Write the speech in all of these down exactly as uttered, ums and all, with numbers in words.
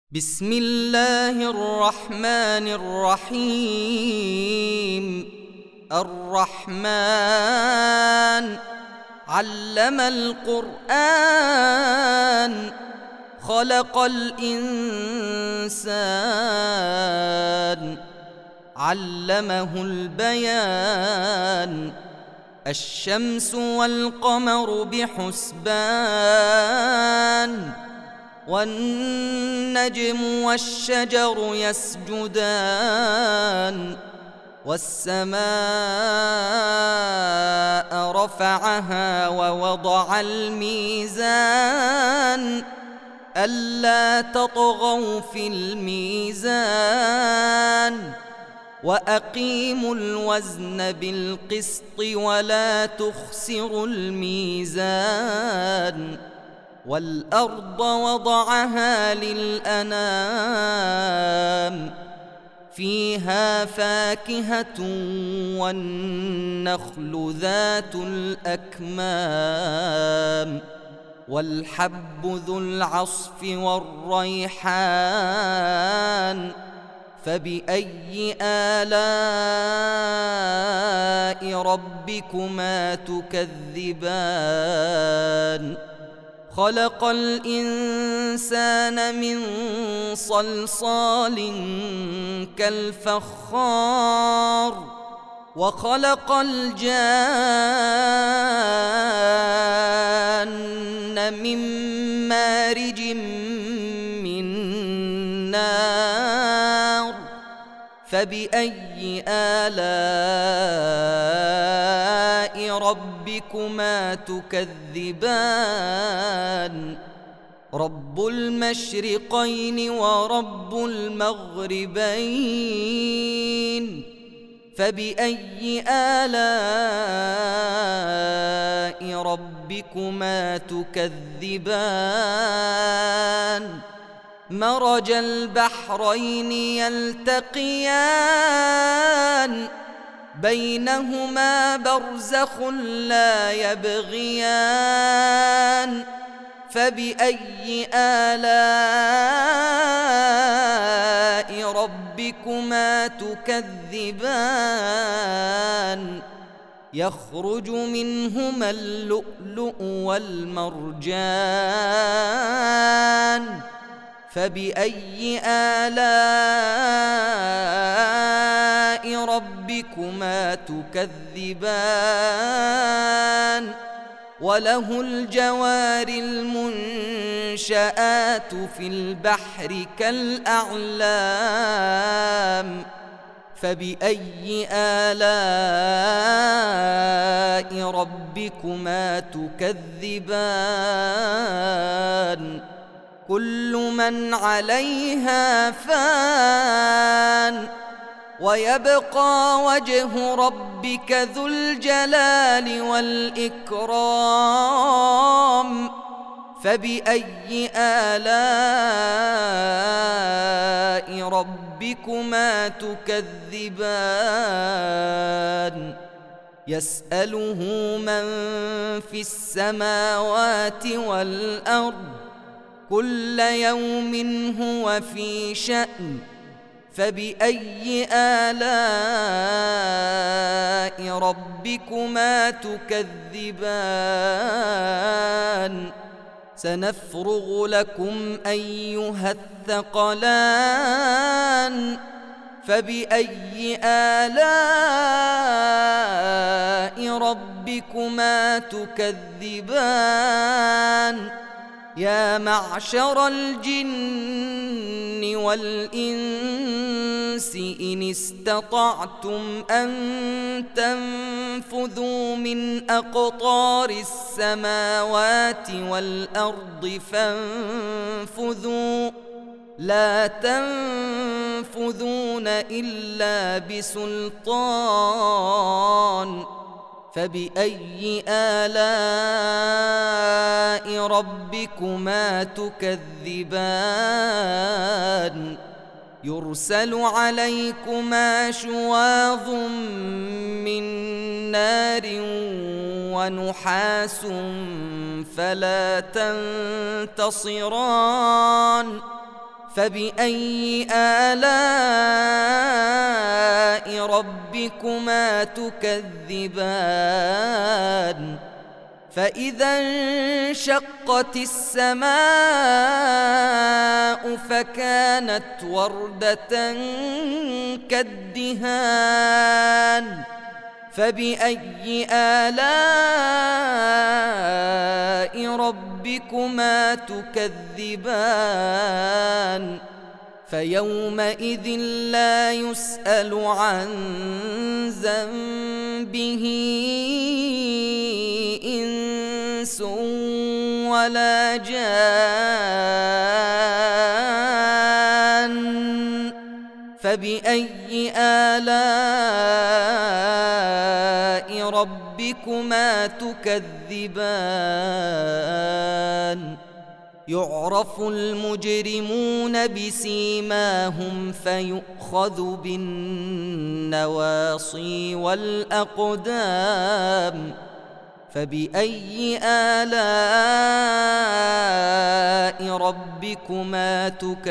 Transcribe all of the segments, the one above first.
بسم الله الرحمن الرحيم. الرحمن علم القرآن، خلق الإنسان، علمه البيان. الشمس والقمر بحسبان، والنجم والشجر يسجدان. والسماء رفعها ووضع الميزان، ألا تطغوا في الميزان. وأقيموا الوزن بالقسط ولا تخسروا الميزان. والأرض وضعها للأنام، فيها فاكهة والنخل ذات الأكمام، والحب ذو العصف والريحان. فبأي آلاء ربكما تكذبان؟ خلق الإنسان من صلصال كالفخار، وخلق الجان من مارج من نار. فبأي آلاء ربكما تكذبان؟ رب المشرقين ورب المغربين. فبأي آلاء ربكما تكذبان؟ مرج البحرين يلتقيان، بينهما برزخ لا يبغيان. فبأي آلاء ربكما تكذبان؟ يخرج منهما اللؤلؤ والمرجان. فبأي آلاء ربكما تكذبان؟ وله الجوار المنشآت في البحر كالأعلام. فبأي آلاء ربكما تكذبان؟ كل من عليها فان، ويبقى وجه ربك ذو الجلال والإكرام. فبأي آلاء ربكما تكذبان؟ يسأله من في السماوات والأرض، كل يوم هو في شأن. فبأي آلاء ربكما تكذبان؟ سنفرغ لكم أيها الثقلان. فبأي آلاء ربكما تكذبان؟ يا معشر الجن والإنس إن استطعتم أن تنفذوا من أقطار السماوات والأرض فانفذوا، لا تنفذون إلا بسلطان. فبأي آلاء ربكما تكذبان؟ يرسل عليكما شواظ من نار ونحاس فلا تنتصران. فبأي آلاء ربكما تكذبان فإذا انشقت السماء فكانت وردة كالدهان فبأي آلاء ربكما تكذبان فيومئذ لا يسأل عن ذنبه إنس ولا جان فبأي آلاء ربكما تكذبان يعرف المجرمون بسيماهم فيؤخذ بالنواصي والأقدام فبأي آلاء ربكما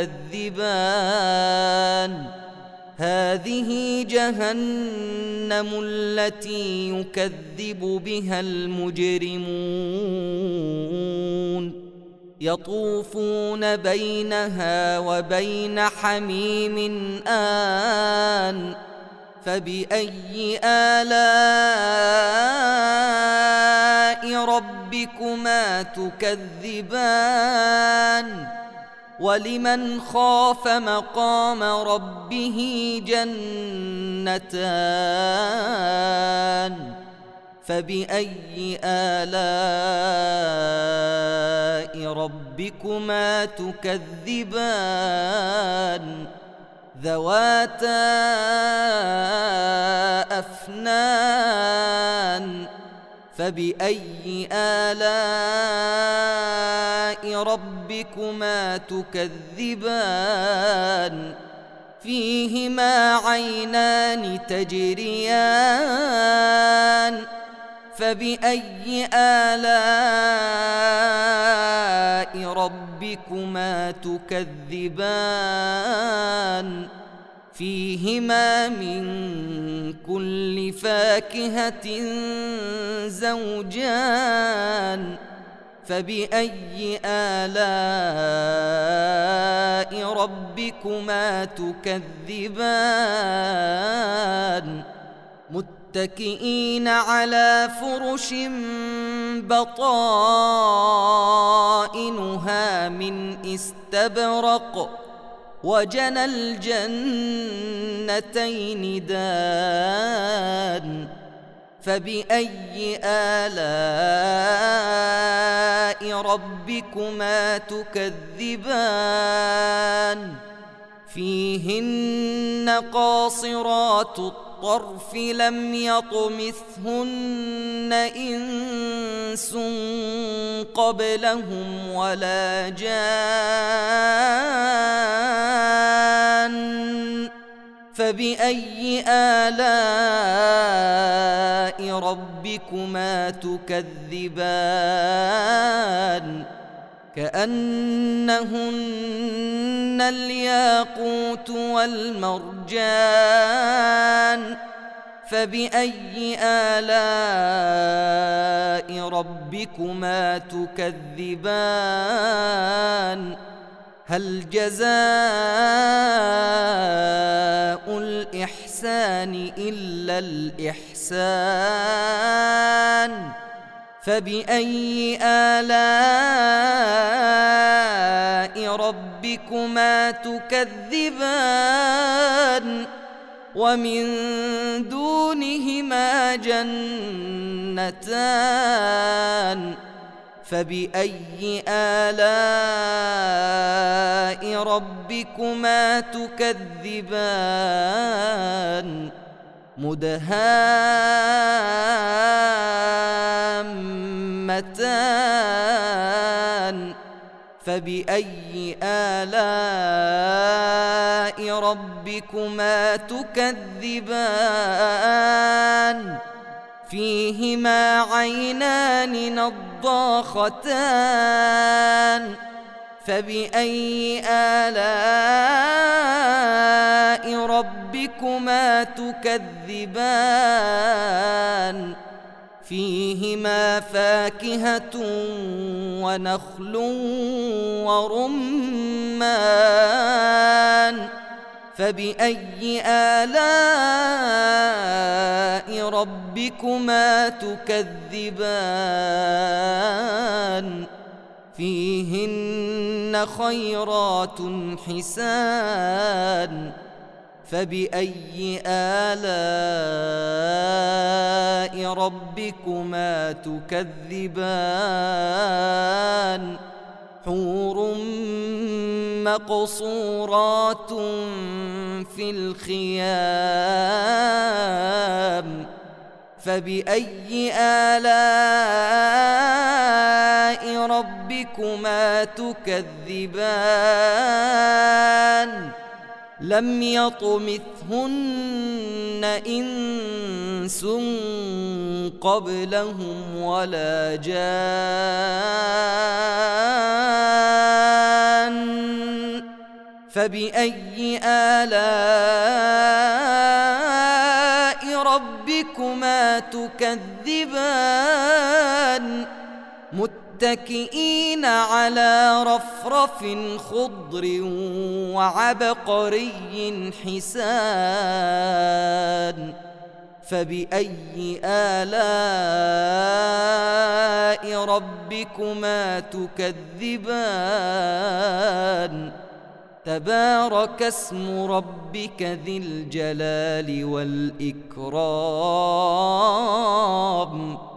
تكذبان هذه جهنم التي يكذب بها المجرمون يطوفون بينها وبين حميم آن فبأي آلاء ربكما تكذبان ولمن خاف مقام ربه جنتان فبأي آلاء ربكما تكذبان ذواتا أفنان فبأي آلاء ربكما تكذبان فيهما عينان تجريان فبأي آلاء ربكما تكذبان فيهما من كل فاكهة زوجان فبأي آلاء ربكما تكذبان متكئين على فرش بطائنها من استبرق وجنى الجنتين دان فبأي آلاء ربكما تكذبان فيهن قاصرات الطرف لم يطمثهن إنس قبلهم ولا جان فبأي آلاء ربكما تكذبان كأنهن الياقوت والمرجان فبأي آلاء ربكما تكذبان هل جزاء الإحسان إلا الإحسان فبأي آلاء ربكما تكذبان ومن دونهما جنتان فبأي آلاء ربكما تكذبان مدهامتان فبأي آلاء ربكما تكذبان فيهما عينان نضاختان فبأي آلاء ربكما تكذبان فيهما فاكهة ونخل ورمان فبأي آلاء ربكما تكذبان فيهن خيرات حسان فبأي آلاء ربكما تكذبان حور مقصورات في الخيام فبأي آلاء ربكما تكذبان لم يطمثهن إنس قبلهم ولا جان فبأي آلاء ربكما تكذبان متكئين على رفرف خضر وعبقري حسان فبأي آلاء ربكما تكذبان تبارك اسم ربك ذي الجلال والإكرام